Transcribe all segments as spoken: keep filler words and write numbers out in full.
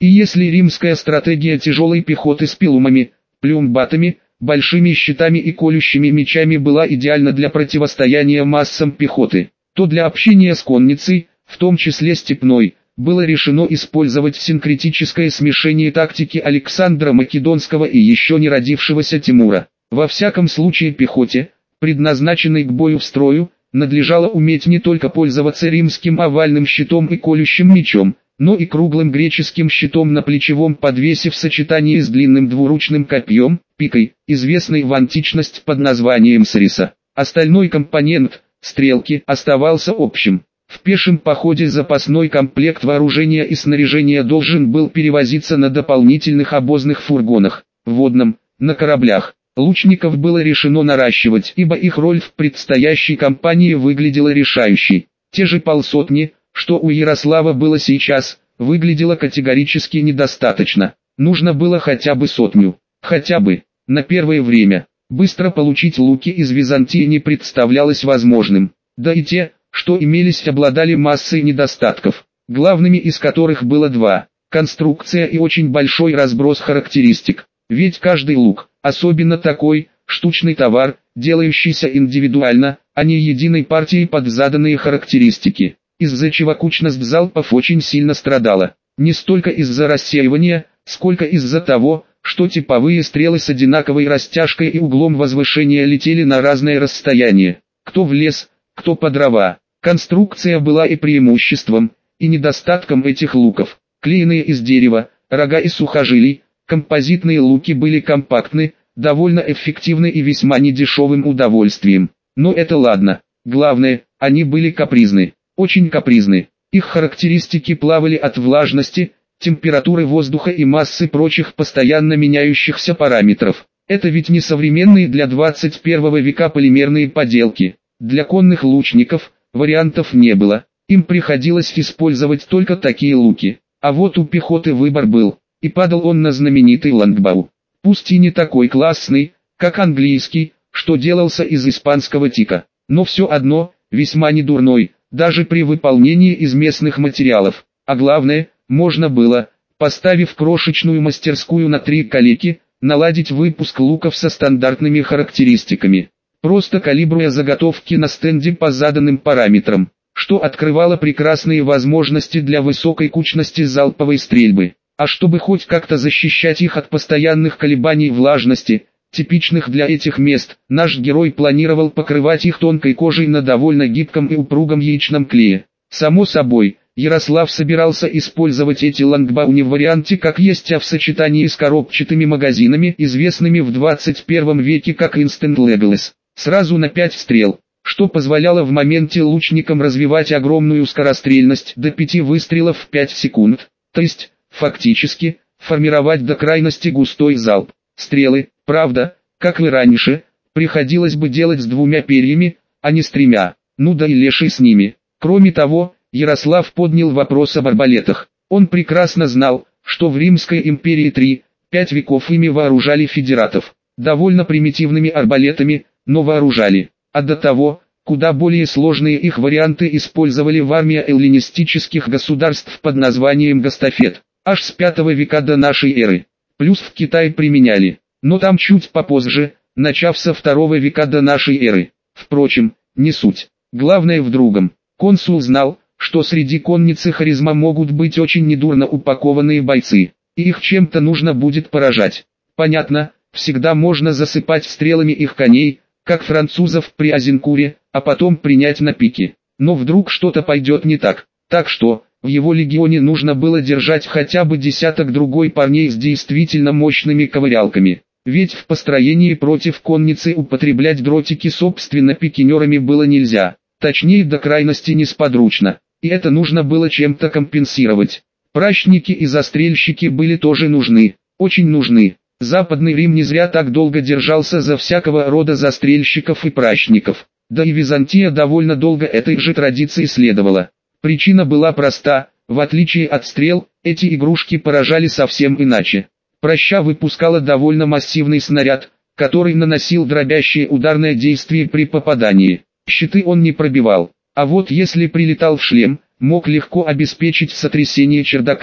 И если римская стратегия тяжелой пехоты с пилумами, плюмбатами, большими щитами и колющими мечами была идеальна для противостояния массам пехоты, то для общения с конницей, в том числе степной, было решено использовать синкретическое смешение тактики Александра Македонского и еще не родившегося Тимура. Во всяком случае пехоте, предназначенной к бою в строю, надлежало уметь не только пользоваться римским овальным щитом и колющим мечом, но и круглым греческим щитом на плечевом подвесе в сочетании с длинным двуручным копьем, пикой, известной в античности под названием сриса. Остальной компонент, стрелки, оставался общим. В пешем походе запасной комплект вооружения и снаряжения должен был перевозиться на дополнительных обозных фургонах, в водном, на кораблях. Лучников было решено наращивать, ибо их роль в предстоящей кампании выглядела решающей. Те же полсотни, что у Ярослава было сейчас, выглядело категорически недостаточно. Нужно было хотя бы сотню, хотя бы, на первое время. Быстро получить луки из Византии не представлялось возможным, да и те, что имелись, обладали массой недостатков, главными из которых было два: конструкция и очень большой разброс характеристик. Ведь каждый лук, особенно такой, штучный товар, делающийся индивидуально, а не единой партией под заданные характеристики, из-за чего кучность залпов очень сильно страдала. Не столько из-за рассеивания, сколько из-за того, что типовые стрелы с одинаковой растяжкой и углом возвышения летели на разное расстояние, кто в лес, кто по дрова. Конструкция была и преимуществом, и недостатком этих луков. Клеенные из дерева, рога и сухожилий, композитные луки были компактны, довольно эффективны и весьма недешевым удовольствием. Но это ладно. Главное, они были капризны, очень капризны. Их характеристики плавали от влажности, температуры воздуха и массы прочих постоянно меняющихся параметров. Это ведь не современные для двадцать первого века полимерные поделки. Для конных лучников вариантов не было, им приходилось использовать только такие луки. А вот у пехоты выбор был, и падал он на знаменитый лонгбоу. Пусть и не такой классный, как английский, что делался из испанского тика, но все одно, весьма недурной, даже при выполнении из местных материалов. А главное, можно было, поставив крошечную мастерскую на три калеки, наладить выпуск луков со стандартными характеристиками, просто калибруя заготовки на стенде по заданным параметрам, что открывало прекрасные возможности для высокой кучности залповой стрельбы. А чтобы хоть как-то защищать их от постоянных колебаний влажности, типичных для этих мест, наш герой планировал покрывать их тонкой кожей на довольно гибком и упругом яичном клее. Само собой, Ярослав собирался использовать эти лонгбоу не в варианте как есть, а в сочетании с коробчатыми магазинами, известными в двадцать первом веке как Instant Legolas, сразу на пять стрел, что позволяло в моменте лучникам развивать огромную скорострельность до пяти выстрелов в пять секунд, то есть, фактически, формировать до крайности густой залп. Стрелы, правда, как и раньше, приходилось бы делать с двумя перьями, а не с тремя, ну да и леший с ними. Кроме того, Ярослав поднял вопрос об арбалетах. Он прекрасно знал, что в Римской империи три-пять веков ими вооружали федератов, довольно примитивными арбалетами, но вооружали. А до того, куда более сложные их варианты использовали в армии эллинистических государств под названием гастафет, аж с пятого века до нашей эры. Плюс в Китае применяли, но там чуть попозже, начав со второго века до нашей эры. Впрочем, не суть. Главное в другом. Консул знал, что среди конницы харизма могут быть очень недурно упакованные бойцы, и их чем-то нужно будет поражать. Понятно, всегда можно засыпать стрелами их коней, как французов при Азенкуре, а потом принять на пике. Но вдруг что-то пойдет не так. Так что, в его легионе нужно было держать хотя бы десяток другой парней с действительно мощными ковырялками. Ведь в построении против конницы употреблять дротики собственно пикинерами было нельзя. Точнее, до крайности несподручно. И это нужно было чем-то компенсировать. Пращники и застрельщики были тоже нужны. Очень нужны. Западный Рим не зря так долго держался за всякого рода застрельщиков и пращников. Да и Византия довольно долго этой же традиции следовала. Причина была проста: в отличие от стрел, эти игрушки поражали совсем иначе. Праща выпускала довольно массивный снаряд, который наносил дробящее ударное действие при попадании. Щиты он не пробивал, а вот если прилетал в шлем, мог легко обеспечить сотрясение чердака.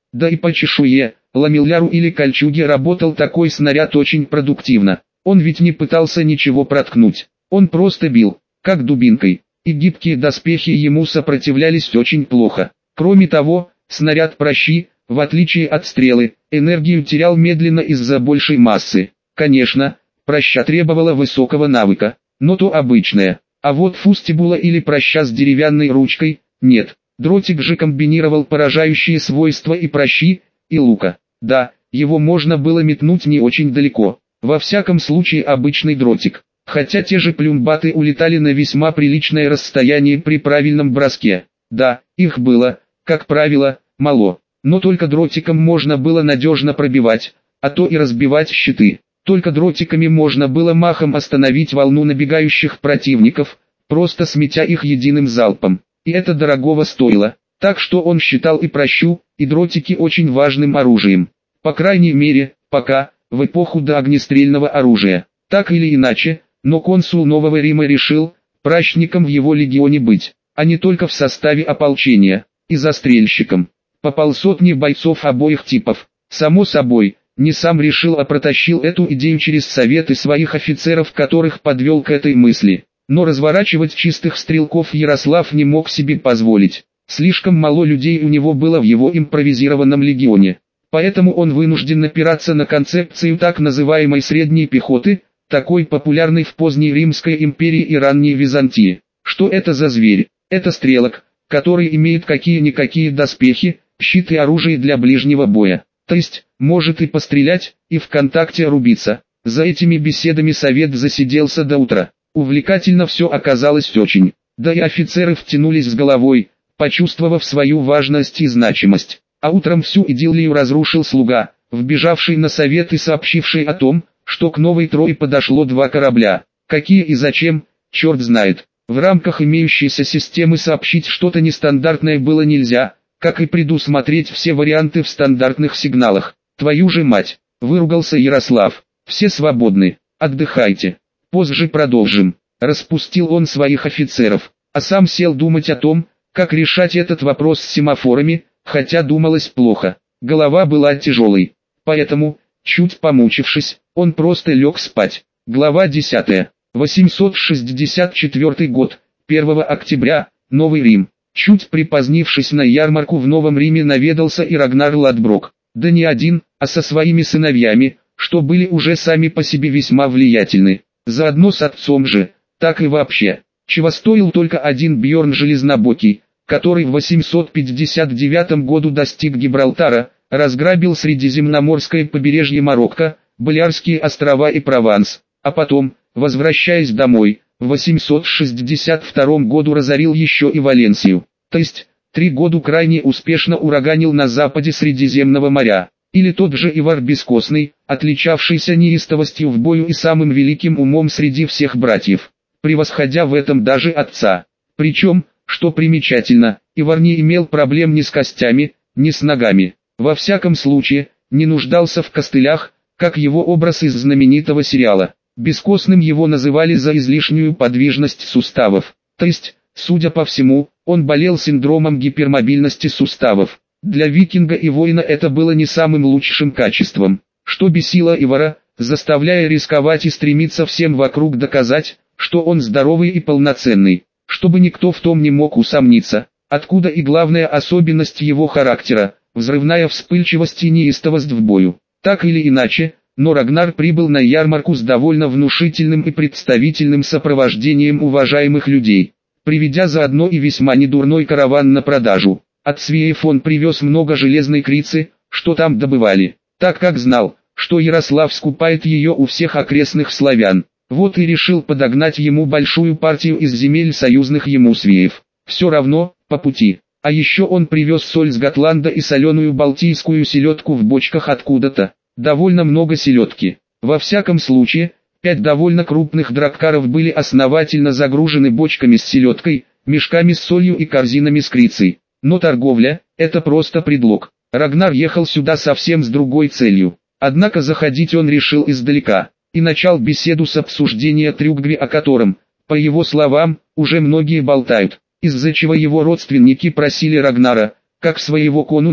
Да и по чешуе, ламелляру или кольчуге работал такой снаряд очень продуктивно. Он ведь не пытался ничего проткнуть, он просто бил, как дубинкой, и гибкие доспехи ему сопротивлялись очень плохо. Кроме того, снаряд прощи, в отличие от стрелы, энергию терял медленно из-за большей массы. Конечно, проща требовала высокого навыка, но то обычное. А вот фустибула или проща с деревянной ручкой – нет. Дротик же комбинировал поражающие свойства и прощи, и лука. Да, его можно было метнуть не очень далеко. Во всяком случае обычный дротик. Хотя те же плюмбаты улетали на весьма приличное расстояние при правильном броске. Да, их было, как правило, мало. Но только дротиком можно было надежно пробивать, а то и разбивать щиты. Только дротиками можно было махом остановить волну набегающих противников, просто сметя их единым залпом. И это дорогого стоило, так что он считал и прощу, и дротики очень важным оружием. По крайней мере, пока, в эпоху до огнестрельного оружия. Так или иначе, но консул Нового Рима решил, пращником в его легионе быть, а не только в составе ополчения, и застрельщиком. По полсотни бойцов обоих типов. Само собой, не сам решил, а протащил эту идею через советы своих офицеров, которых подвел к этой мысли. Но разворачивать чистых стрелков Ярослав не мог себе позволить. Слишком мало людей у него было в его импровизированном легионе. Поэтому он вынужден опираться на концепцию так называемой средней пехоты, такой популярной в поздней Римской империи и ранней Византии. Что это за зверь? Это стрелок, который имеет какие-никакие доспехи, щит и оружие для ближнего боя. То есть, может и пострелять, и в контакте рубиться. За этими беседами совет засиделся до утра. Увлекательно все оказалось очень, да и офицеры втянулись с головой, почувствовав свою важность и значимость. А утром всю идиллию разрушил слуга, вбежавший на совет и сообщивший о том, что к Новой Трое подошло два корабля. Какие и зачем, черт знает. В рамках имеющейся системы сообщить что-то нестандартное было нельзя, как и предусмотреть все варианты в стандартных сигналах. Твою же мать, выругался Ярослав. Все свободны, отдыхайте. Позже продолжим. Распустил он своих офицеров, а сам сел думать о том, как решать этот вопрос с семафорами, хотя думалось плохо. Голова была тяжелой. Поэтому, чуть помучившись, он просто лег спать. Глава десятая. восемьсот шестьдесят четвёртый год, первого октября, Новый Рим. Чуть припозднившись на ярмарку в Новом Риме, наведался и Рагнар Ладброк. Да не один, а со своими сыновьями, что были уже сами по себе весьма влиятельны. Заодно с отцом же, так и вообще. Чего стоил только один Бьорн Железнобокий, который в восемьсот пятьдесят девятом году достиг Гибралтара, разграбил Средиземноморское побережье Марокко, Балиарские острова и Прованс, а потом, возвращаясь домой, в восемьсот шестьдесят втором году разорил еще и Валенсию. То есть, три года крайне успешно ураганил на западе Средиземного моря. Или тот же Ивар Бескостный, отличавшийся неистовостью в бою и самым великим умом среди всех братьев, превосходя в этом даже отца. Причем, что примечательно, Ивар не имел проблем ни с костями, ни с ногами. Во всяком случае, не нуждался в костылях, как его образ из знаменитого сериала. Бескостным его называли за излишнюю подвижность суставов. То есть, судя по всему, он болел синдромом гипермобильности суставов. Для викинга и воина это было не самым лучшим качеством, что бесило Ивара, заставляя рисковать и стремиться всем вокруг доказать, что он здоровый и полноценный, чтобы никто в том не мог усомниться. Откуда и главная особенность его характера – взрывная вспыльчивость и неистовость в бою. Так или иначе, но Рагнар прибыл на ярмарку с довольно внушительным и представительным сопровождением уважаемых людей, приведя заодно и весьма недурной караван на продажу. От свеев он привез много железной крицы, что там добывали, так как знал, что Ярослав скупает ее у всех окрестных славян. Вот и решил подогнать ему большую партию из земель союзных ему свеев. Все равно, по пути. А еще он привез соль с Готланда и соленую балтийскую селедку в бочках откуда-то. Довольно много селедки. Во всяком случае, пять довольно крупных драккаров были основательно загружены бочками с селедкой, мешками с солью и корзинами с крицей. Но торговля – это просто предлог. Рагнар ехал сюда совсем с другой целью. Однако заходить он решил издалека, и начал беседу с обсуждения Трюгви, о котором, по его словам, уже многие болтают, из-за чего его родственники просили Рагнара, как своего конунга,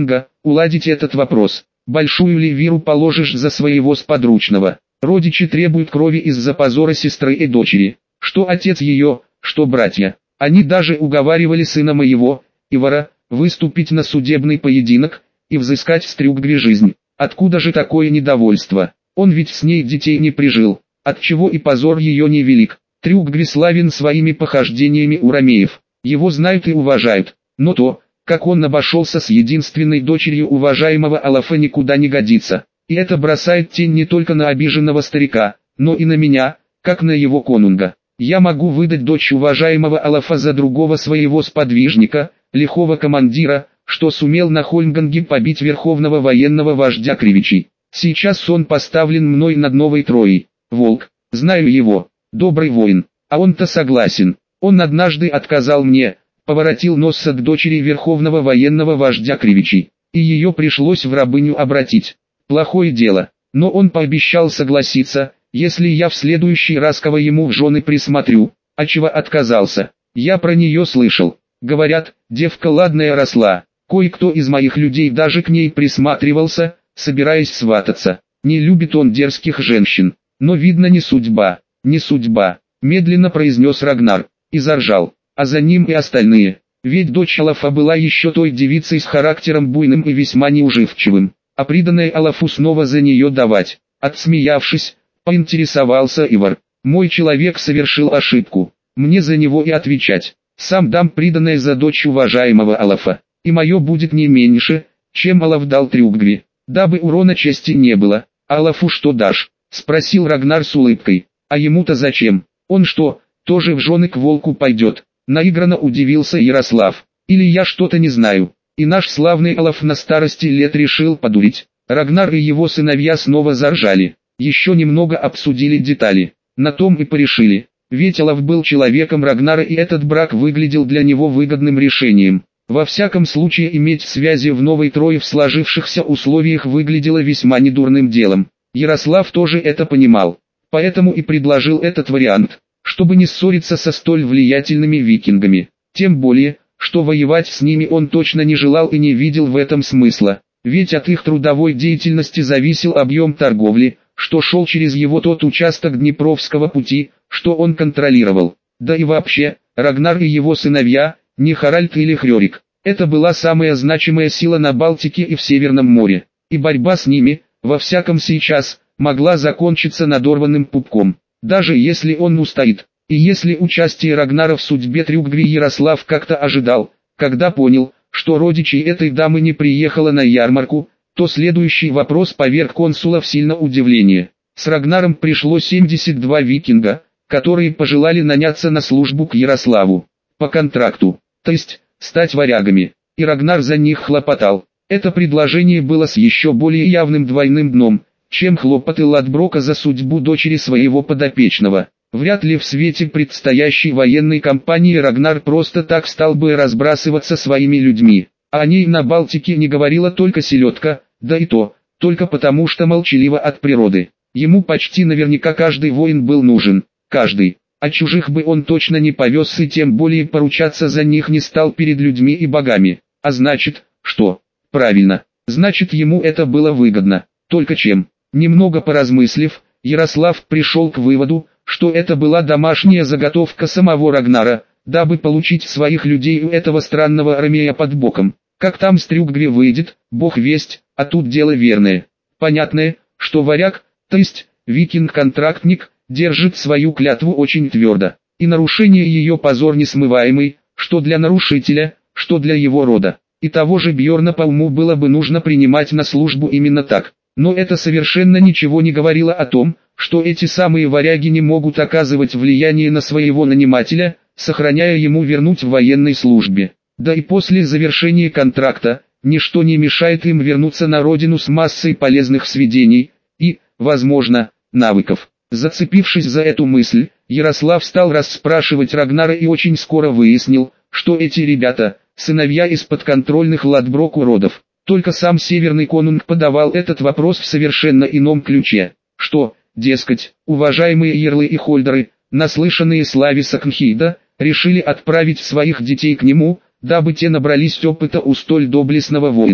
уладить этот вопрос. Большую ли виру положишь за своего сподручного? Родичи требуют крови из-за позора сестры и дочери. Что отец ее, что братья. Они даже уговаривали сына моего, Ивара, выступить на судебный поединок и взыскать с Трюггви жизнь. Откуда же такое недовольство? Он ведь с ней детей не прижил, отчего и позор ее невелик. Трюггви славен своими похождениями у ромеев. Его знают и уважают, но то, как он обошелся с единственной дочерью уважаемого Олафа, никуда не годится. И это бросает тень не только на обиженного старика, но и на меня, как на его конунга. Я могу выдать дочь уважаемого Олафа за другого своего сподвижника, лихого командира, что сумел на Хольмганге побить верховного военного вождя Кривичей. Сейчас он поставлен мной над Новой Троей. Волк, знаю его, добрый воин, а он-то согласен. Он однажды отказал мне, поворотил нос к дочери верховного военного вождя Кривичей, и ее пришлось в рабыню обратить. Плохое дело, но он пообещал согласиться, если я в следующий раз кого ему в жены присмотрю, а чего отказался. Я про нее слышал. Говорят, девка ладная росла, кое-кто из моих людей даже к ней присматривался, собираясь свататься. Не любит он дерзких женщин, но видно не судьба, не судьба, медленно произнес Рагнар, и заржал, а за ним и остальные. Ведь дочь Олафа была еще той девицей с характером буйным и весьма неуживчивым, а приданное Олафу снова за нее давать. Отсмеявшись, поинтересовался Ивар, мой человек совершил ошибку, мне за него и отвечать. Сам дам приданное за дочь уважаемого Олафа, и мое будет не меньше, чем Олаф дал Трюггви, дабы урона чести не было. Олафу что дашь? Спросил Рагнар с улыбкой. А ему-то зачем? Он что, тоже в жены к волку пойдет? Наигранно удивился Ярослав. Или я что-то не знаю. И наш славный Олаф на старости лет решил подурить. Рагнар и его сыновья снова заржали. Еще немного обсудили детали. На том и порешили. Ведь Олаф был человеком Рагнара, и этот брак выглядел для него выгодным решением. Во всяком случае, иметь связи в Новой Трое в сложившихся условиях выглядело весьма недурным делом. Ярослав тоже это понимал, поэтому и предложил этот вариант, чтобы не ссориться со столь влиятельными викингами. Тем более, что воевать с ними он точно не желал и не видел в этом смысла, ведь от их трудовой деятельности зависел объем торговли, что шел через его тот участок Днепровского пути, что он контролировал. Да и вообще, Рагнар и его сыновья, не Харальд или Хрёрик, это была самая значимая сила на Балтике и в Северном море, и борьба с ними, во всяком сейчас, могла закончиться надорванным пупком, даже если он устоит. И если участие Рагнара в судьбе Трюггви Ярослав как-то ожидал, когда понял, что родичей этой дамы не приехало на ярмарку, то следующий вопрос поверг консула в сильное удивление. С Рагнаром пришло семьдесят два викинга, которые пожелали наняться на службу к Ярославу, по контракту, то есть, стать варягами, и Рагнар за них хлопотал. Это предложение было с еще более явным двойным дном, чем хлопоты Ладброка за судьбу дочери своего подопечного. Вряд ли в свете предстоящей военной кампании Рагнар просто так стал бы разбрасываться своими людьми. О ней на Балтике не говорила только селедка, да и то, только потому что молчаливо от природы. Ему почти наверняка каждый воин был нужен, каждый, а чужих бы он точно не повез и тем более поручаться за них не стал перед людьми и богами. А значит, что? Правильно, значит ему это было выгодно. Только чем? Немного поразмыслив, Ярослав пришел к выводу, что это была домашняя заготовка самого Рагнара, дабы получить своих людей у этого странного ромея под боком. Как там с Трюггви выйдет, бог весть, а тут дело верное. Понятное, что варяг, то есть викинг-контрактник, держит свою клятву очень твердо, и нарушение ее позор несмываемый, что для нарушителя, что для его рода. И того же Бьорна по уму было бы нужно принимать на службу именно так. Но это совершенно ничего не говорило о том, что эти самые варяги не могут оказывать влияние на своего нанимателя, сохраняя ему вернуть в военной службе. Да и после завершения контракта, ничто не мешает им вернуться на родину с массой полезных сведений и, возможно, навыков. Зацепившись за эту мысль, Ярослав стал расспрашивать Рагнара и очень скоро выяснил, что эти ребята – сыновья из подконтрольных Ладброку родов. Только сам Северный Конунг подавал этот вопрос в совершенно ином ключе. Что, дескать, уважаемые ярлы и хольдеры, наслышанные славе Сакнхейда, решили отправить своих детей к нему, дабы те набрались опыта у столь доблестного воина.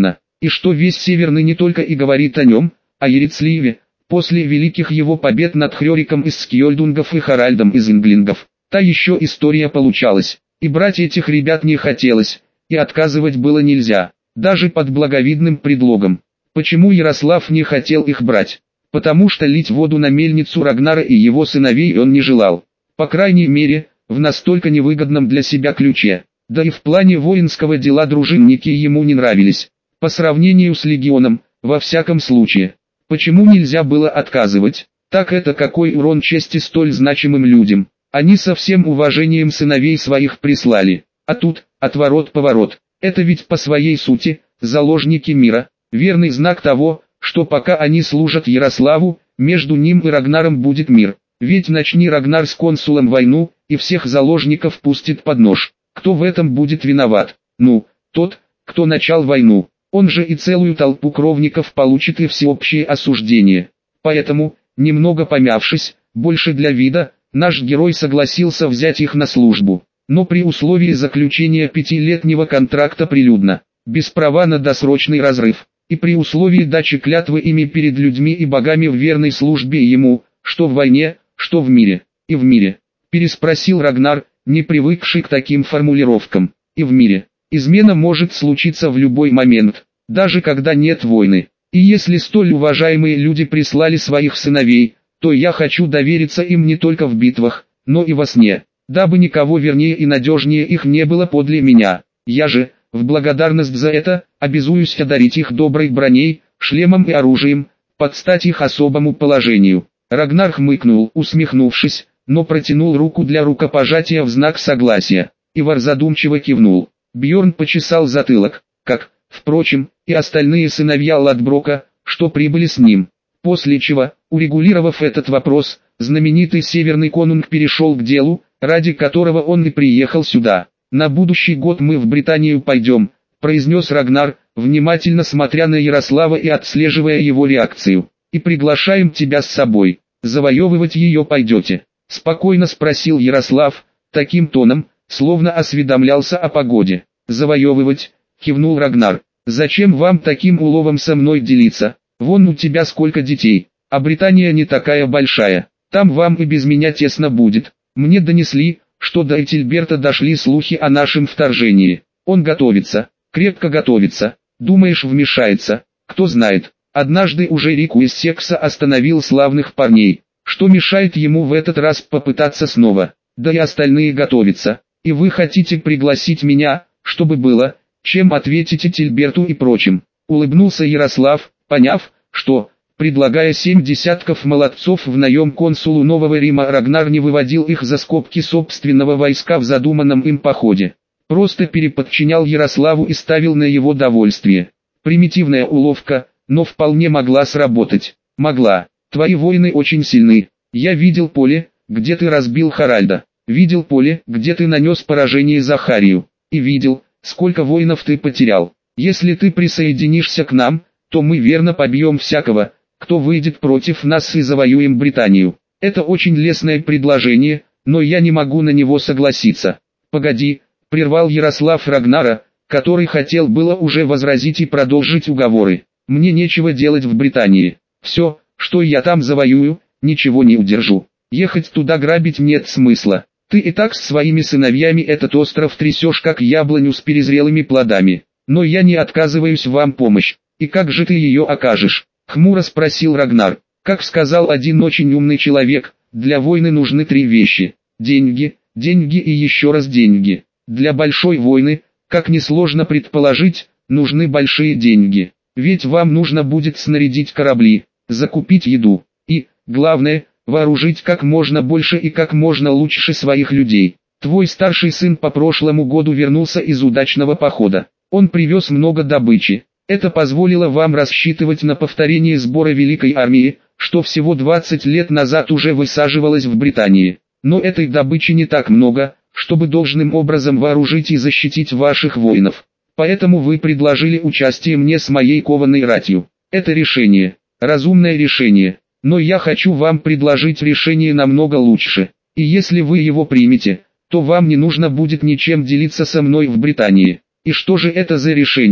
и что весь Север ныне только и говорит о нем, о Ярицливе, после великих его побед над Хрёриком из Скьёльдунгов и Харальдом из Инглингов. Та еще история получалась, и брать этих ребят не хотелось, и отказывать было нельзя, даже под благовидным предлогом. Почему Ярослав не хотел их брать? Потому что лить воду на мельницу Рагнара и его сыновей он не желал. По крайней мере, в настолько невыгодном для себя ключе. Да и в плане воинского дела дружинники ему не нравились. По сравнению с легионом, во всяком случае. Почему нельзя было отказывать? Так это какой урон чести столь значимым людям. Они со всем уважением сыновей своих прислали. А тут, отворот-поворот. Это ведь по своей сути, заложники мира. Верный знак того, что пока они служат Ярославу, между ним и Рагнаром будет мир. Ведь начни Рагнар с консулом войну, и всех заложников пустит под нож. Кто в этом будет виноват? Ну, тот, кто начал войну. Он же и целую толпу кровников получит и всеобщее осуждение. Поэтому, немного помявшись, больше для вида, наш герой согласился взять их на службу. Но при условии заключения пятилетнего контракта прилюдно, без права на досрочный разрыв. И при условии дачи клятвы ими перед людьми и богами в верной службе ему, что в войне, что в мире, и в мире. Переспросил Рагнар, не привыкший к таким формулировкам. И в мире. Измена может случиться в любой момент, даже когда нет войны. И если столь уважаемые люди прислали своих сыновей, то я хочу довериться им не только в битвах, но и во сне, дабы никого вернее и надежнее их не было подле меня. Я же, в благодарность за это, обязуюсь одарить их доброй броней, шлемом и оружием, под стать их особому положению. Рагнар хмыкнул, усмехнувшись, но протянул руку для рукопожатия в знак согласия. Ивар задумчиво кивнул. Бьорн почесал затылок, как, впрочем, и остальные сыновья Ладброка, что прибыли с ним. После чего, урегулировав этот вопрос, знаменитый Северный Конунг перешел к делу, ради которого он и приехал сюда. «На будущий год мы в Британию пойдем», — произнес Рагнар, внимательно смотря на Ярослава и отслеживая его реакцию. «И приглашаем тебя с собой. Завоевывать ее пойдете?» — спокойно спросил Ярослав, таким тоном, словно осведомлялся о погоде. «Завоевывать?» — кивнул Рагнар. «Зачем вам таким уловом со мной делиться? Вон у тебя сколько детей, а Британия не такая большая, там вам и без меня тесно будет. Мне донесли, что до Этельберта дошли слухи о нашем вторжении. Он готовится, крепко готовится. Думаешь, вмешается? Кто знает. Однажды уже Рику из Секса остановил славных парней. Что мешает ему в этот раз попытаться снова? Да и остальные готовятся. И вы хотите пригласить меня, чтобы было, чем ответить Этельберту и прочим?» Улыбнулся Ярослав, поняв, что, предлагая семь десятков молодцов в наем консулу Нового Рима, Рагнар не выводил их за скобки собственного войска в задуманном им походе. Просто переподчинял Ярославу и ставил на его довольствие. Примитивная уловка, но вполне могла сработать. Могла. Твои воины очень сильны. Я видел поле, где ты разбил Харальда. Видел поле, где ты нанес поражение Захарию. И видел, сколько воинов ты потерял. Если ты присоединишься к нам, то мы верно побьем всякого, кто выйдет против нас, и завоюем Британию. Это очень лестное предложение, но я не могу на него согласиться. Погоди, прервал Ярослав Рагнара, который хотел было уже возразить и продолжить уговоры. Мне нечего делать в Британии. Все, что я там завоюю, ничего не удержу. Ехать туда грабить нет смысла. Ты и так с своими сыновьями этот остров трясешь как яблоню с перезрелыми плодами. Но я не отказываюсь вам помощь. И как же ты ее окажешь? Хмуро спросил Рагнар. Как сказал один очень умный человек, для войны нужны три вещи. Деньги, деньги и еще раз деньги. Для большой войны, как несложно предположить, нужны большие деньги. Ведь вам нужно будет снарядить корабли, закупить еду. И, главное, вооружить как можно больше и как можно лучше своих людей. Твой старший сын по прошлому году вернулся из удачного похода. Он привез много добычи. Это позволило вам рассчитывать на повторение сбора великой армии, что всего двадцать лет назад уже высаживалось в Британии. Но этой добычи не так много, чтобы должным образом вооружить и защитить ваших воинов. Поэтому вы предложили участие мне с моей кованой ратью. Это решение, разумное решение. Но я хочу вам предложить решение намного лучше. И если вы его примете, то вам не нужно будет ничем делиться со мной в Британии. И что же это за решение?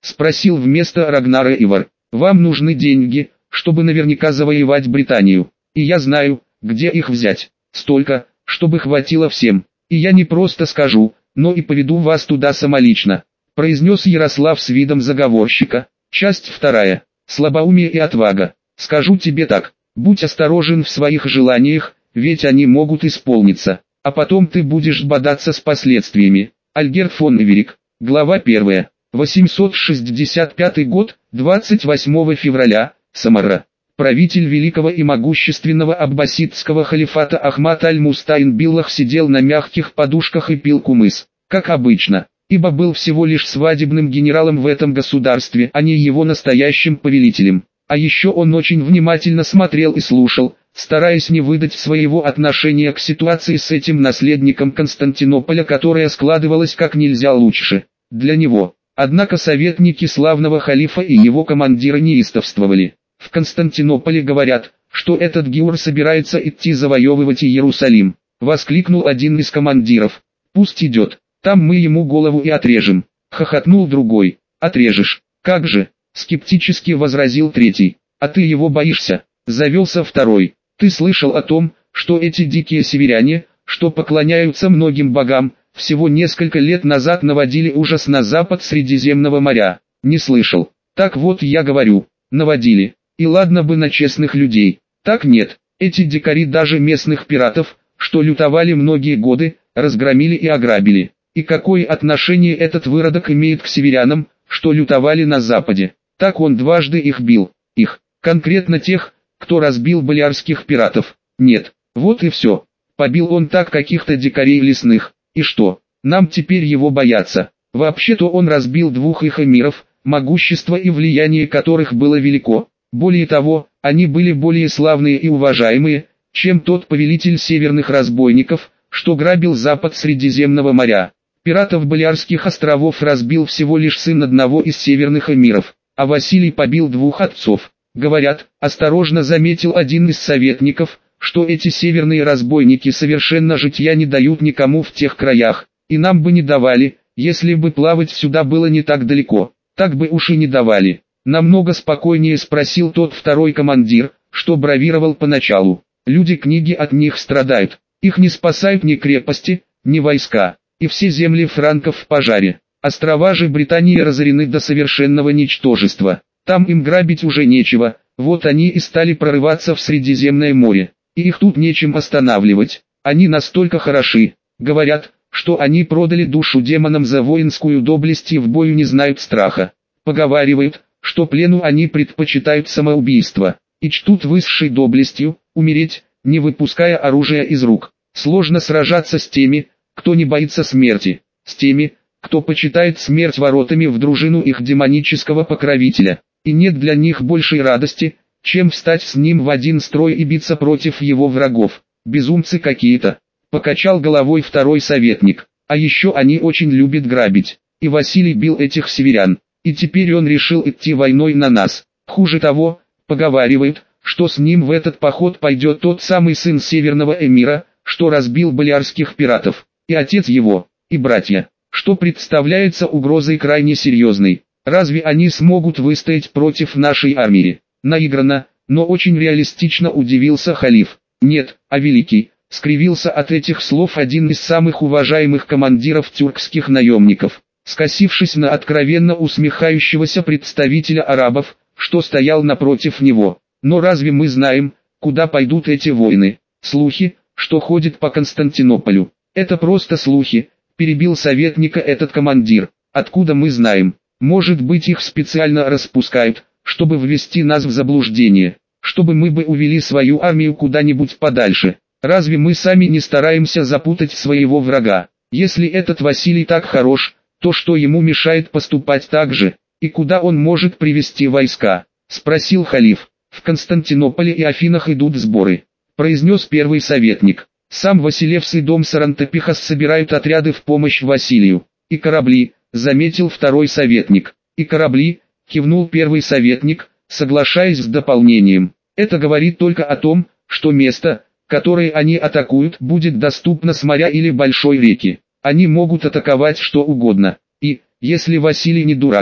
спросил вместо Рагнара Ивар. Вам нужны деньги, чтобы наверняка завоевать Британию. И я знаю, где их взять. Столько, чтобы хватило всем. И я не просто скажу, но и поведу вас туда самолично, произнес Ярослав с видом заговорщика. Часть вторая. Слабоумие и отвага. Скажу тебе так, будь осторожен в своих желаниях, ведь они могут исполниться, а потом ты будешь бодаться с последствиями. Альгерд фон Эверик. Глава первая. восемьсот шестьдесят пятый год, двадцать восьмого февраля, Самара. Правитель великого и могущественного аббасидского халифата Ахмад аль-Мустаин-Биллах сидел на мягких подушках и пил кумыс, как обычно, ибо был всего лишь свадебным генералом в этом государстве, а не его настоящим повелителем. А еще он очень внимательно смотрел и слушал, стараясь не выдать своего отношения к ситуации с этим наследником Константинополя, которая складывалась как нельзя лучше для него. Однако советники славного халифа и его командиры неистовствовали. В Константинополе говорят, что этот Геур собирается идти завоевывать Иерусалим, воскликнул один из командиров. Пусть идет, там мы ему голову и отрежем, хохотнул другой. Отрежешь, как же, скептически возразил третий. А ты его боишься, завелся второй. Ты слышал о том, что эти дикие северяне, что поклоняются многим богам, всего несколько лет назад наводили ужас на запад Средиземного моря? Не слышал. Так вот я говорю, наводили. И ладно бы на честных людей. Так нет, эти дикари даже местных пиратов, что лютовали многие годы, разгромили и ограбили. И какое отношение этот выродок имеет к северянам, что лютовали на западе? Так он дважды их бил. Их, конкретно тех, кто разбил балиарских пиратов. Нет, вот и все. Побил он так каких-то дикарей лесных. И что, нам теперь его бояться? Вообще-то он разбил двух их эмиров, могущество и влияние которых было велико. Более того, они были более славные и уважаемые, чем тот повелитель северных разбойников, что грабил запад Средиземного моря. Пиратов Балиарских островов разбил всего лишь сын одного из северных эмиров, а Василий побил двух отцов. Говорят, осторожно заметил один из советников, что эти северные разбойники совершенно житья не дают никому в тех краях, и нам бы не давали, если бы плавать сюда было не так далеко, так бы уж и не давали. Намного спокойнее спросил тот второй командир, что бравировал поначалу. Люди книги от них страдают, их не спасают ни крепости, ни войска, и все земли франков в пожаре. Острова же Британии разорены до совершенного ничтожества, там им грабить уже нечего, вот они и стали прорываться в Средиземное море, и их тут нечем останавливать, они настолько хороши, говорят, что они продали душу демонам за воинскую доблесть и в бою не знают страха. Поговаривают, что плену они предпочитают самоубийство, и чтут высшей доблестью, умереть, не выпуская оружия из рук. Сложно сражаться с теми, кто не боится смерти, с теми, кто почитает смерть воротами в дружину их демонического покровителя, и нет для них большей радости, чем встать с ним в один строй и биться против его врагов. Безумцы какие-то, покачал головой второй советник, а еще они очень любят грабить, и Василий бил этих северян. И теперь он решил идти войной на нас. Хуже того, поговаривают, что с ним в этот поход пойдет тот самый сын северного эмира, что разбил балиарских пиратов, и отец его, и братья, что представляется угрозой крайне серьезной. Разве они смогут выстоять против нашей армии? Наигранно, но очень реалистично удивился халиф. Нет, а великий, скривился от этих слов один из самых уважаемых командиров тюркских наемников. Скосившись на откровенно усмехающегося представителя арабов, что стоял напротив него. Но разве мы знаем, куда пойдут эти войны? Слухи, что ходят по Константинополю. Это просто слухи, перебил советника этот командир. Откуда мы знаем? Может быть, их специально распускают, чтобы ввести нас в заблуждение, чтобы мы бы увели свою армию куда-нибудь подальше. Разве мы сами не стараемся запутать своего врага? Если этот Василий так хорош, то что ему мешает поступать так же, и куда он может привести войска? Спросил халиф. В Константинополе и Афинах идут сборы, произнес первый советник. Сам Василевс и дом Сарантопихас собирают отряды в помощь Василию. И корабли, заметил второй советник. И корабли, кивнул первый советник, соглашаясь с дополнением. Это говорит только о том, что место, которое они атакуют, будет доступно с моря или большой реки. Они могут атаковать что угодно, и, если Василий не дурак,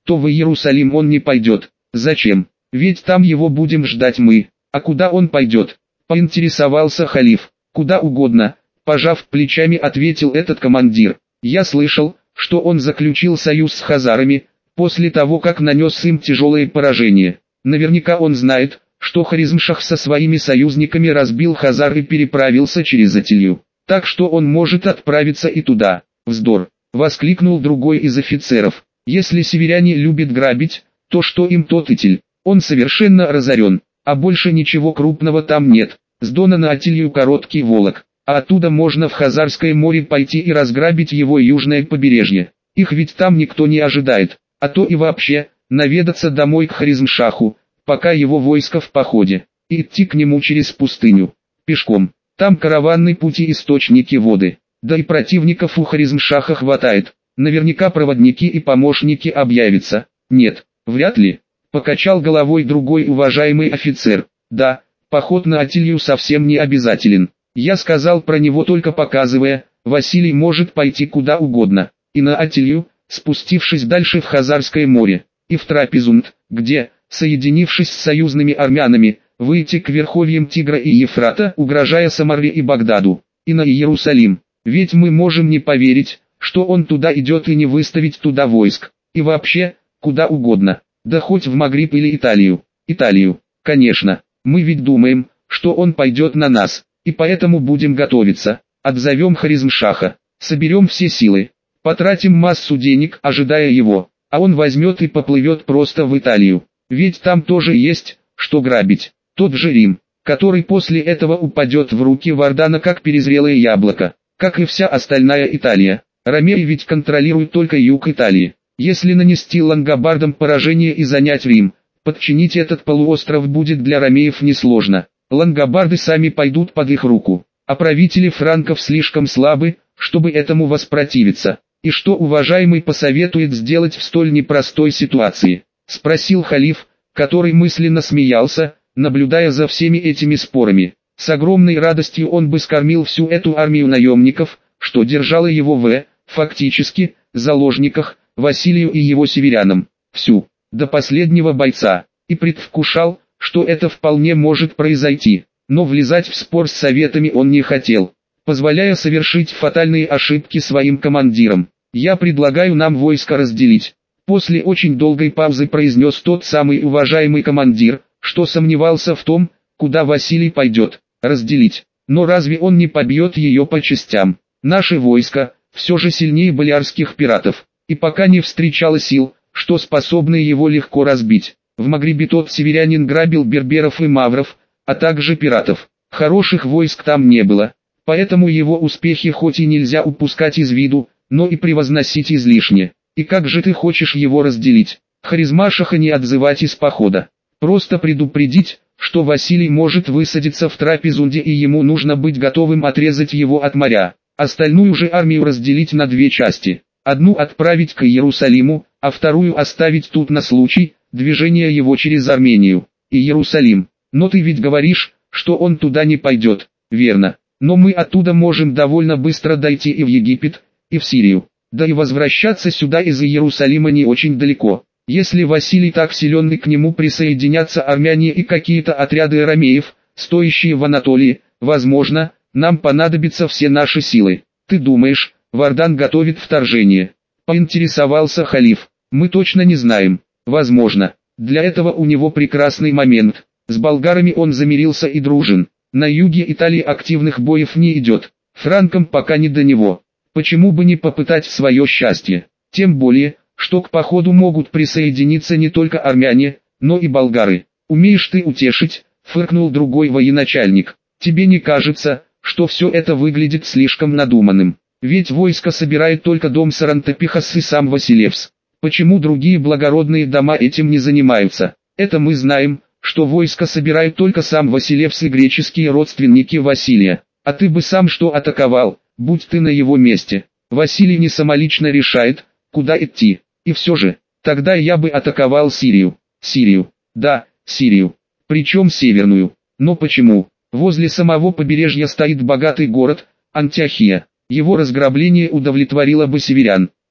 то в Иерусалим он не пойдет. Зачем? Ведь там его будем ждать мы. А куда он пойдет? Поинтересовался халиф. Куда угодно, пожав плечами, ответил этот командир. Я слышал, что он заключил союз с хазарами, после того как нанес им тяжелое поражение. Наверняка он знает, что Хорезмшах со своими союзниками разбил хазар и переправился через Атилью. Так что он может отправиться и туда. Вздор! Воскликнул другой из офицеров. Если северяне любят грабить, то что им тот Итиль? Он совершенно разорен, а больше ничего крупного там нет. С Дона на Атилью короткий волок, а оттуда можно в Хазарское море пойти и разграбить его южное побережье. Их ведь там никто не ожидает, а то и вообще, наведаться домой к Хорезмшаху, пока его войско в походе, и идти к нему через пустыню, пешком. Там караванные пути и источники воды, да и противников у Хорезмшаха хватает, наверняка проводники и помощники объявятся. Нет, вряд ли. Покачал головой другой уважаемый офицер. Да, поход на Атилью совсем не обязателен. Я сказал про него только показывая, Василий может пойти куда угодно. И на Атилью, спустившись дальше в Хазарское море, и в Трапезунд, где, соединившись с союзными армянами, выйти к верховьям Тигра и Ефрата, угрожая Самаре и Багдаду, и на Иерусалим. Ведь мы можем не поверить, что он туда идет и не выставить туда войск. И вообще, куда угодно. Да хоть в Магриб или Италию. Италию, конечно. Мы ведь думаем, что он пойдет на нас, и поэтому будем готовиться. Отзовем Хорезмшаха, соберем все силы, потратим массу денег, ожидая его, а он возьмет и поплывет просто в Италию. Ведь там тоже есть, что грабить. Тот же Рим, который после этого упадет в руки Вардана как перезрелое яблоко, как и вся остальная Италия. Ромеи ведь контролируют только юг Италии. Если нанести лангобардам поражение и занять Рим, подчинить этот полуостров будет для ромеев несложно. Лангобарды сами пойдут под их руку, а правители франков слишком слабы, чтобы этому воспротивиться. И что уважаемый посоветует сделать в столь непростой ситуации? Спросил халиф, который мысленно смеялся, наблюдая за всеми этими спорами. С огромной радостью он бы скормил всю эту армию наемников, что держала его в, фактически, заложниках, Василию и его северянам, всю, до последнего бойца, и предвкушал, что это вполне может произойти, но влезать в спор с советами он не хотел, позволяя совершить фатальные ошибки своим командирам. «Я предлагаю нам войско разделить», после очень долгой паузы произнес тот самый уважаемый командир, что сомневался в том, куда Василий пойдет. «Разделить, но разве он не побьет ее по частям? Наше войско, все же сильнее балиарских пиратов, и пока не встречало сил, что способны его легко разбить. В Магрибе тот северянин грабил берберов и мавров, а также пиратов. Хороших войск там не было, поэтому его успехи хоть и нельзя упускать из виду, но и превозносить излишне. И как же ты хочешь его разделить? Хорезмшаха не отзывать из похода. Просто предупредить, что Василий может высадиться в Трапезунде и ему нужно быть готовым отрезать его от моря. Остальную же армию разделить на две части. Одну отправить к Иерусалиму, а вторую оставить тут на случай движения его через Армению и Иерусалим. Но ты ведь говоришь, что он туда не пойдет, верно? Но мы оттуда можем довольно быстро дойти и в Египет, и в Сирию. Да и возвращаться сюда из Иерусалима не очень далеко. Если Василий так силен и к нему присоединятся армяне и какие-то отряды ромеев, стоящие в Анатолии, возможно, нам понадобятся все наши силы. Ты думаешь, Вардан готовит вторжение? Поинтересовался халиф. Мы точно не знаем. Возможно. Для этого у него прекрасный момент. С болгарами он замирился и дружен. На юге Италии активных боев не идет. Франкам пока не до него. Почему бы не попытать свое счастье? Тем более, что к походу могут присоединиться не только армяне, но и болгары. «Умеешь ты утешить», — фыркнул другой военачальник. «Тебе не кажется, что все это выглядит слишком надуманным? Ведь войско собирает только дом Сарантопихас и сам Василевс. Почему другие благородные дома этим не занимаются? Это мы знаем, что войско собирает только сам Василевс и греческие родственники Василия. А ты бы сам что атаковал, будь ты на его месте? Василий не самолично решает, куда идти. И все же, тогда я бы атаковал Сирию. Сирию, да, Сирию. Причем северную. Но почему? Возле самого побережья стоит богатый город, Антиохия. Его разграбление удовлетворило бы северян.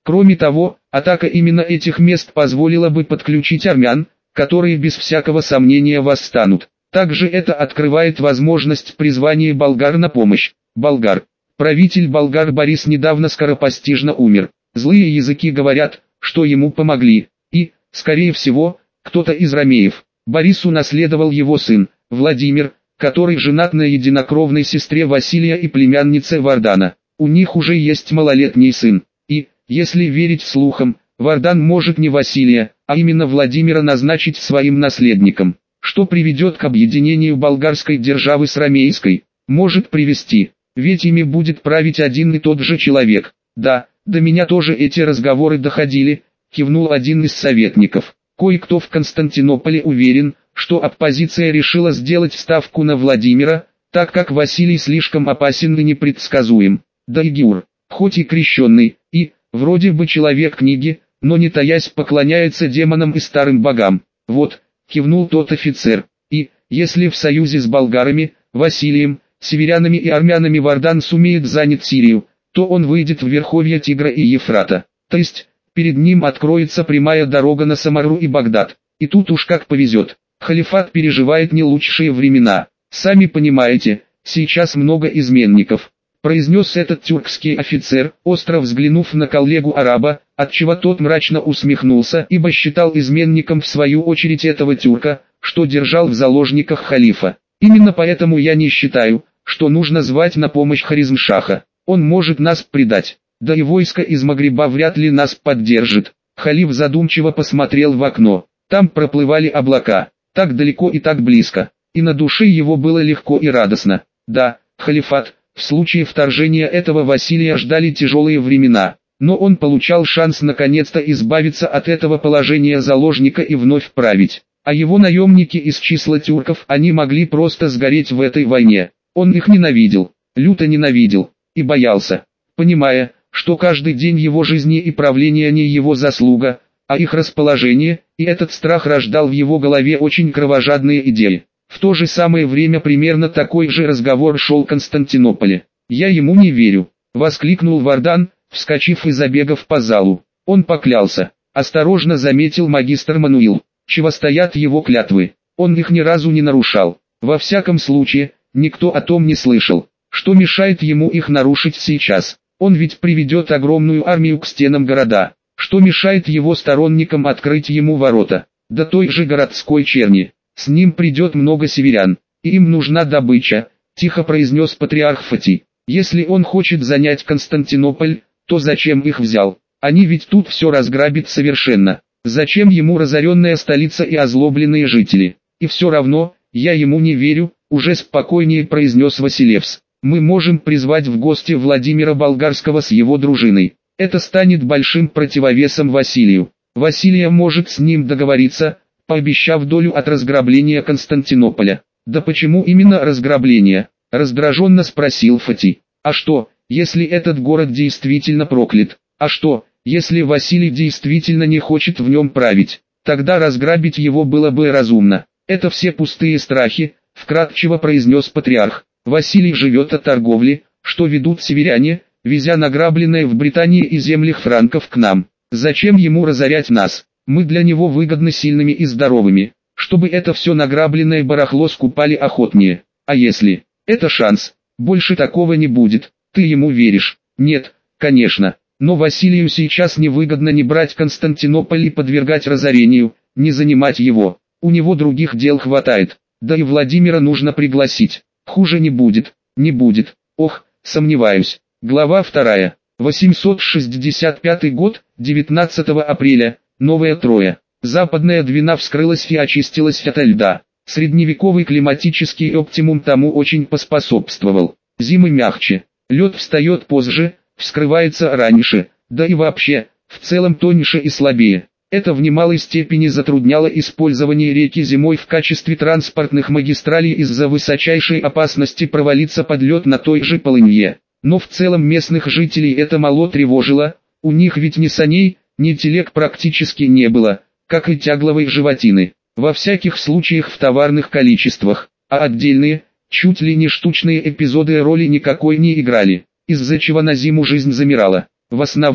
Кроме того, атака именно этих мест позволила бы подключить армян, которые без всякого сомнения восстанут. Также это открывает возможность призвания болгар на помощь. Болгар. Правитель болгар Борис недавно скоропостижно умер. Злые языки говорят, что ему помогли, и, скорее всего, кто-то из ромеев. Борису наследовал его сын, Владимир, который женат на единокровной сестре Василия и племяннице Вардана. У них уже есть малолетний сын, и, если верить слухам, Вардан может не Василия, а именно Владимира назначить своим наследником, что приведет к объединению болгарской державы с ромейской. Может привести, ведь ими будет править один и тот же человек. Да, до меня тоже эти разговоры доходили, кивнул один из советников. Кое-кто в Константинополе уверен, что оппозиция решила сделать ставку на Владимира, так как Василий слишком опасен и непредсказуем. Да и Геур, хоть и крещенный, и, вроде бы человек книги, но не таясь поклоняется демонам и старым богам. Вот, кивнул тот офицер, и, если в союзе с болгарами, Василием, северянами и армянами Вардан сумеет занять Сирию, то он выйдет в верховья Тигра и Ефрата, то есть, перед ним откроется прямая дорога на Самару и Багдад, и тут уж как повезет. Халифат переживает не лучшие времена, сами понимаете, сейчас много изменников, произнес этот тюркский офицер, остро взглянув на коллегу-араба, отчего тот мрачно усмехнулся, ибо считал изменником в свою очередь этого тюрка, что держал в заложниках халифа. Именно поэтому я не считаю, что нужно звать на помощь Хорезмшаха, он может нас предать, да и войско из Магриба вряд ли нас поддержит. Халиф задумчиво посмотрел в окно, там проплывали облака. Так далеко и так близко, и на душе его было легко и радостно. Да, халифат, в случае вторжения этого Василия ждали тяжелые времена, но он получал шанс наконец-то избавиться от этого положения заложника и вновь править. А его наемники из числа тюрков, они могли просто сгореть в этой войне. Он их ненавидел, люто ненавидел, и боялся, понимая, что каждый день его жизни и правления не его заслуга, а их расположение, и этот страх рождал в его голове очень кровожадные идеи. В то же самое время примерно такой же разговор шел в Константинополе. «Я ему не верю», — воскликнул Вардан, вскочив и забегав по залу. Он поклялся, осторожно заметил магистр Мануил, чего стоят его клятвы. Он их ни разу не нарушал. Во всяком случае, никто о том не слышал. Что мешает ему их нарушить сейчас? Он ведь приведет огромную армию к стенам города. Что мешает его сторонникам открыть ему ворота, до той же городской черни? С ним придет много северян, и им нужна добыча, тихо произнес патриарх Фати. Если он хочет занять Константинополь, то зачем их взял? Они ведь тут все разграбят совершенно. Зачем ему разоренная столица и озлобленные жители? И все равно, я ему не верю, уже спокойнее произнес Василевс. Мы можем призвать в гости Владимира Болгарского с его дружиной. Это станет большим противовесом Василию. Василия может с ним договориться, пообещав долю от разграбления Константинополя. Да почему именно разграбление? Раздраженно спросил Фати. А что, если этот город действительно проклят? А что, если Василий действительно не хочет в нем править? Тогда разграбить его было бы разумно. Это все пустые страхи, вкратчиво произнес патриарх. Василий живет от торговли, что ведут северяне, везя награбленное в Британии и землях франков к нам. Зачем ему разорять нас? Мы для него выгодны сильными и здоровыми, чтобы это все награбленное барахло скупали охотнее. А если? Это шанс. Больше такого не будет. Ты ему веришь? Нет, конечно. Но Василию сейчас невыгодно не брать Константинополь и подвергать разорению, не занимать его. У него других дел хватает. Да и Владимира нужно пригласить. Хуже не будет, не будет. Ох, сомневаюсь. Глава вторая. восемьсот шестьдесят пятый год, девятнадцатого апреля, Новая Троя. Западная Двина вскрылась и очистилась ото льда. Средневековый климатический оптимум тому очень поспособствовал. Зимы мягче, лед встает позже, вскрывается раньше, да и вообще, в целом тоньше и слабее. Это в немалой степени затрудняло использование реки зимой в качестве транспортных магистралей из-за высочайшей опасности провалиться под лед на той же полынье. Но в целом местных жителей это мало тревожило, у них ведь ни саней, ни телег практически не было, как и тягловой животины. Во всяких случаях в товарных количествах, а отдельные, чуть ли не штучные эпизоды роли никакой не играли, из-за чего на зиму жизнь замирала. В основном,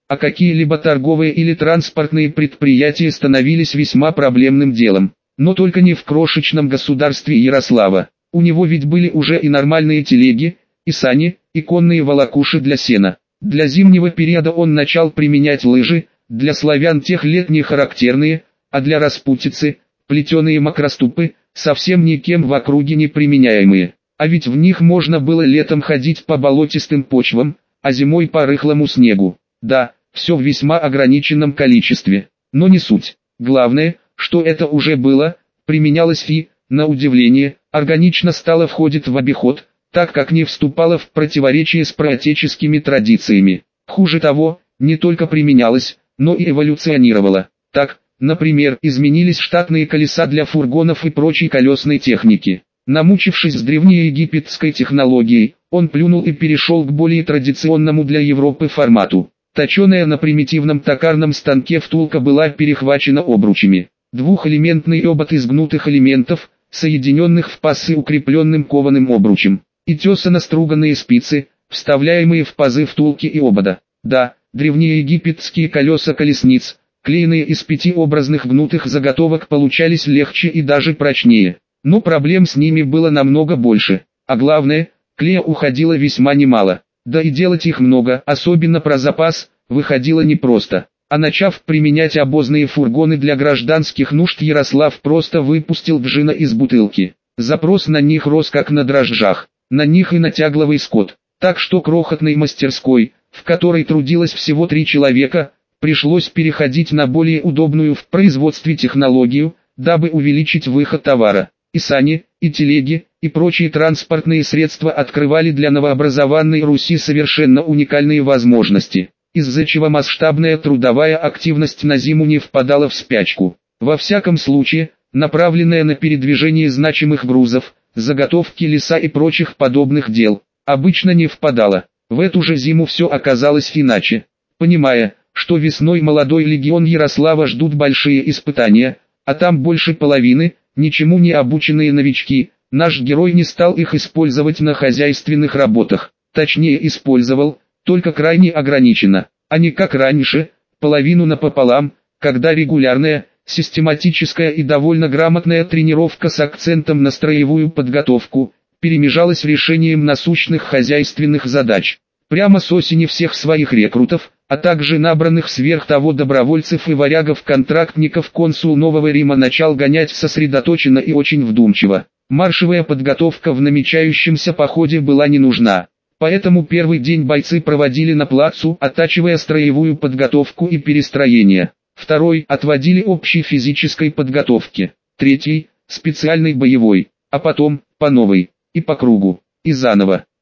а какие-либо торговые или транспортные предприятия становились весьма проблемным делом. Но только не в крошечном государстве Ярослава. У него ведь были уже и нормальные телеги, и сани, и конные волокуши для сена. Для зимнего периода он начал применять лыжи, для славян тех лет не характерные, а для распутицы – плетеные макроступы, совсем никем в округе не применяемые. А ведь в них можно было летом ходить по болотистым почвам, а зимой по рыхлому снегу. Да, все в весьма ограниченном количестве, но не суть. Главное, что это уже было, применялось и, на удивление, органично стало входит в обиход, так как не вступало в противоречие с праотеческими традициями. Хуже того, не только применялось, но и эволюционировало. Так, например, изменились штатные колеса для фургонов и прочей колесной техники. Намучившись с древнеегипетской технологией, он плюнул и перешел к более традиционному для Европы формату. Точеная на примитивном токарном станке втулка была перехвачена обручами. Двухэлементный обод из гнутых элементов, соединенных в пазы укрепленным кованым обручем, и тесано-струганные спицы, вставляемые в пазы втулки и обода. Да, древнеегипетские колеса колесниц, клеенные из пятиобразных гнутых заготовок, получались легче и даже прочнее. Но проблем с ними было намного больше, а главное, клея уходило весьма немало. Да и делать их много, особенно про запас, выходило непросто. А начав применять обозные фургоны для гражданских нужд, Ярослав просто выпустил джина из бутылки. Запрос на них рос как на дрожжах, на них и на тягловый скот. Так что крохотной мастерской, в которой трудилось всего три человека, пришлось переходить на более удобную в производстве технологию, дабы увеличить выход товара. И сани, и телеги, и прочие транспортные средства открывали для новообразованной Руси совершенно уникальные возможности, из-за чего масштабная трудовая активность на зиму не впадала в спячку. Во всяком случае, направленная на передвижение значимых грузов, заготовки леса и прочих подобных дел, обычно не впадала. В эту же зиму все оказалось иначе. Понимая, что весной молодой легион Ярослава ждут большие испытания, а там больше половины – ничему не обученные новички, наш герой не стал их использовать на хозяйственных работах, точнее использовал, только крайне ограниченно, а не как раньше, половину напополам, когда регулярная, систематическая и довольно грамотная тренировка с акцентом на строевую подготовку, перемежалась решением насущных хозяйственных задач. Прямо с осени всех своих рекрутов, а также набранных сверх того добровольцев и варягов-контрактников консул Нового Рима начал гонять сосредоточенно и очень вдумчиво. Маршевая подготовка в намечающемся походе была не нужна. Поэтому первый день бойцы проводили на плацу, оттачивая строевую подготовку и перестроение. Второй отводили общей физической подготовке. Третий – специальной боевой. А потом, по новой, и по кругу, и заново.